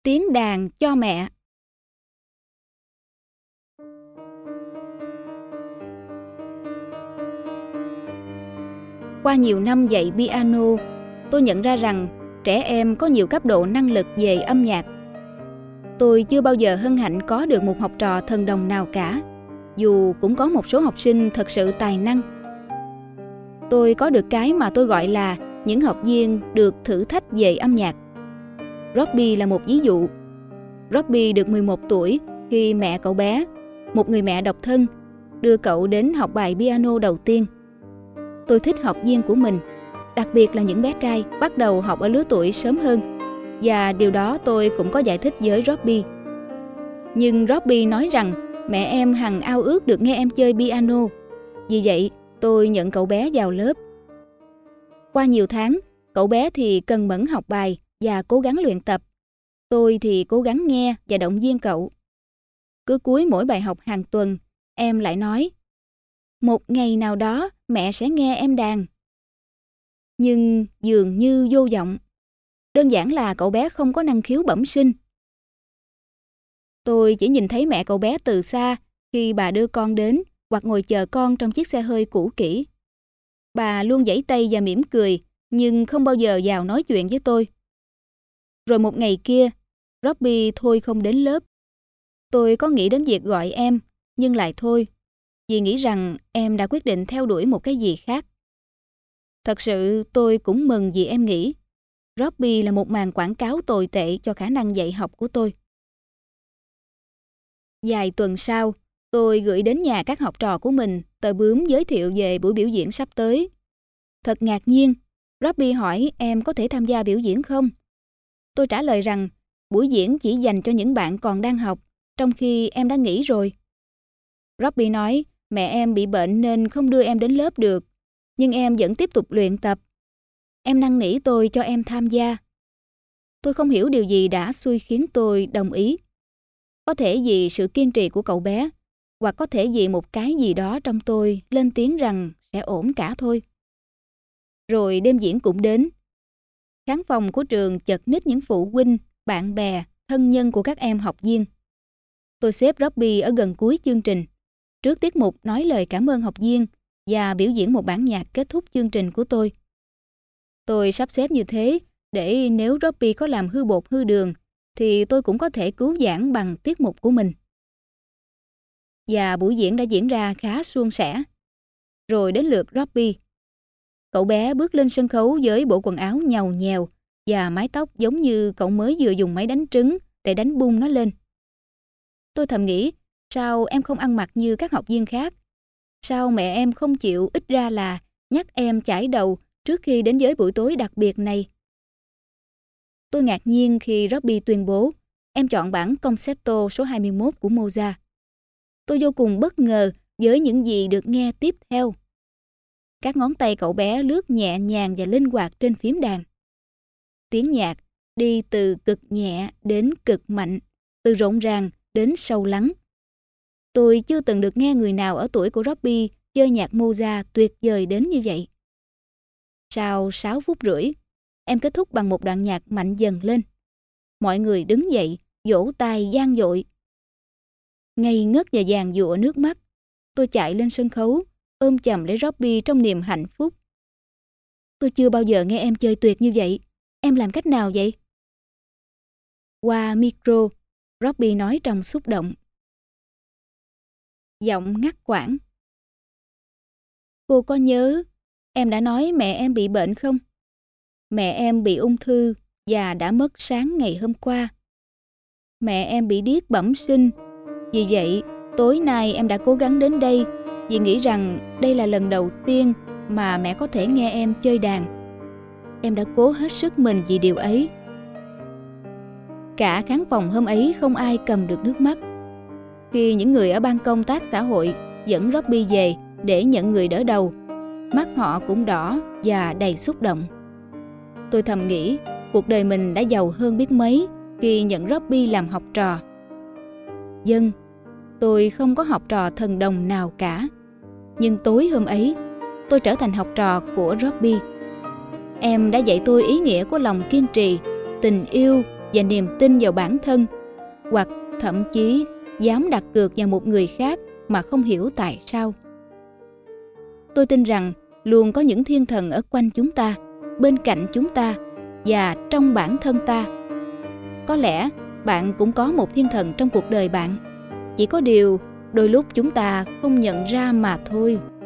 tiếng đàn cho mẹ. Qua nhiều năm dạy piano, tôi nhận ra rằng trẻ em có nhiều cấp độ năng lực về âm nhạc. Tôi chưa bao giờ hân hạnh có được một học trò thần đồng nào cả, dù cũng có một số học sinh thật sự tài năng. Tôi có được cái mà tôi gọi là những học viên được thử thách về âm nhạc. Robbie là một ví dụ. Robbie được 11 tuổi khi mẹ cậu bé, một người mẹ độc thân, đưa cậu đến học bài piano đầu tiên. Tôi thích học viên của mình, đặc biệt là những bé trai bắt đầu học ở lứa tuổi sớm hơn, và điều đó tôi cũng có giải thích với Robbie. Nhưng Robbie nói rằng mẹ em hằng ao ước được nghe em chơi piano. Vì vậy, tôi nhận cậu bé vào lớp. Qua nhiều tháng, cậu bé thì cần mẫn học bài và cố gắng luyện tập. Tôi thì cố gắng nghe và động viên cậu. Cứ cuối mỗi bài học hàng tuần, em lại nói: "Một ngày nào đó mẹ sẽ nghe em đàn." Nhưng dường như vô vọng. Đơn giản là cậu bé không có năng khiếu bẩm sinh. Tôi chỉ nhìn thấy mẹ cậu bé từ xa khi bà đưa con đến hoặc ngồi chờ con trong chiếc xe hơi cũ kỹ. Bà luôn vẫy tay và mỉm cười, nhưng không bao giờ vào nói chuyện với tôi. Rồi một ngày kia, Robbie thôi không đến lớp. Tôi có nghĩ đến việc gọi em, nhưng lại thôi, vì nghĩ rằng em đã quyết định theo đuổi một cái gì khác. Thật sự tôi cũng mừng vì em nghĩ. Robbie là một màn quảng cáo tồi tệ cho khả năng dạy học của tôi. Vài tuần sau, tôi gửi đến nhà các học trò của mình tờ bướm giới thiệu về buổi biểu diễn sắp tới. Thật ngạc nhiên, Robbie hỏi em có thể tham gia biểu diễn không? Tôi trả lời rằng buổi diễn chỉ dành cho những bạn còn đang học, trong khi em đã nghỉ rồi. Robbie nói mẹ em bị bệnh nên không đưa em đến lớp được, nhưng em vẫn tiếp tục luyện tập. Em năn nỉ tôi cho em tham gia. Tôi không hiểu điều gì đã xui khiến tôi đồng ý. Có thể vì sự kiên trì của cậu bé, hoặc có thể vì một cái gì đó trong tôi lên tiếng rằng sẽ ổn cả thôi. Rồi đêm diễn cũng đến. Khán phòng của trường chật ních những phụ huynh, bạn bè, thân nhân của các em học viên. Tôi xếp Robbie ở gần cuối chương trình, trước tiết mục nói lời cảm ơn học viên và biểu diễn một bản nhạc kết thúc chương trình của tôi. Tôi sắp xếp như thế để nếu Robbie có làm hư bột hư đường thì tôi cũng có thể cứu vãn bằng tiết mục của mình. Và buổi diễn đã diễn ra khá suôn sẻ. Rồi đến lượt Robbie. Cậu bé bước lên sân khấu với bộ quần áo nhàu nhèo và mái tóc giống như cậu mới vừa dùng máy đánh trứng để đánh bung nó lên. Tôi thầm nghĩ, sao em không ăn mặc như các học viên khác? Sao mẹ em không chịu ít ra là nhắc em chải đầu trước khi đến với buổi tối đặc biệt này? Tôi ngạc nhiên khi Robbie tuyên bố em chọn bản Concerto số 21 của Mozart. Tôi vô cùng bất ngờ với những gì được nghe tiếp theo. Các ngón tay cậu bé lướt nhẹ nhàng và linh hoạt trên phím đàn. Tiếng nhạc đi từ cực nhẹ đến cực mạnh, từ rộn ràng đến sâu lắng. Tôi chưa từng được nghe người nào ở tuổi của Robbie chơi nhạc Mozart tuyệt vời đến như vậy. Sau 6 phút rưỡi, em kết thúc bằng một đoạn nhạc mạnh dần lên. Mọi người đứng dậy, vỗ tay vang dội. Ngây ngất và giàn giụa nước mắt, tôi chạy lên sân khấu, ôm chầm lấy Robbie trong niềm hạnh phúc. Tôi chưa bao giờ nghe em chơi tuyệt như vậy. Em làm cách nào vậy? Qua micro, Robbie nói trong xúc động. Giọng ngắt quãng. Cô có nhớ em đã nói mẹ em bị bệnh không? Mẹ em bị ung thư và đã mất sáng ngày hôm qua. Mẹ em bị điếc bẩm sinh. Vì vậy, tối nay em đã cố gắng đến đây vì nghĩ rằng đây là lần đầu tiên mà mẹ có thể nghe em chơi đàn. Em đã cố hết sức mình vì điều ấy. Cả khán phòng hôm ấy không ai cầm được nước mắt. Khi những người ở ban công tác xã hội dẫn Robbie về để nhận người đỡ đầu, mắt họ cũng đỏ và đầy xúc động. Tôi thầm nghĩ cuộc đời mình đã giàu hơn biết mấy khi nhận Robbie làm học trò. Vâng, tôi không có học trò thần đồng nào cả. Nhưng tối hôm ấy, tôi trở thành học trò của Robbie. Em đã dạy tôi ý nghĩa của lòng kiên trì, tình yêu và niềm tin vào bản thân, hoặc thậm chí dám đặt cược vào một người khác mà không hiểu tại sao. Tôi tin rằng luôn có những thiên thần ở quanh chúng ta, bên cạnh chúng ta và trong bản thân ta. Có lẽ bạn cũng có một thiên thần trong cuộc đời bạn, chỉ có điều đôi lúc chúng ta không nhận ra mà thôi.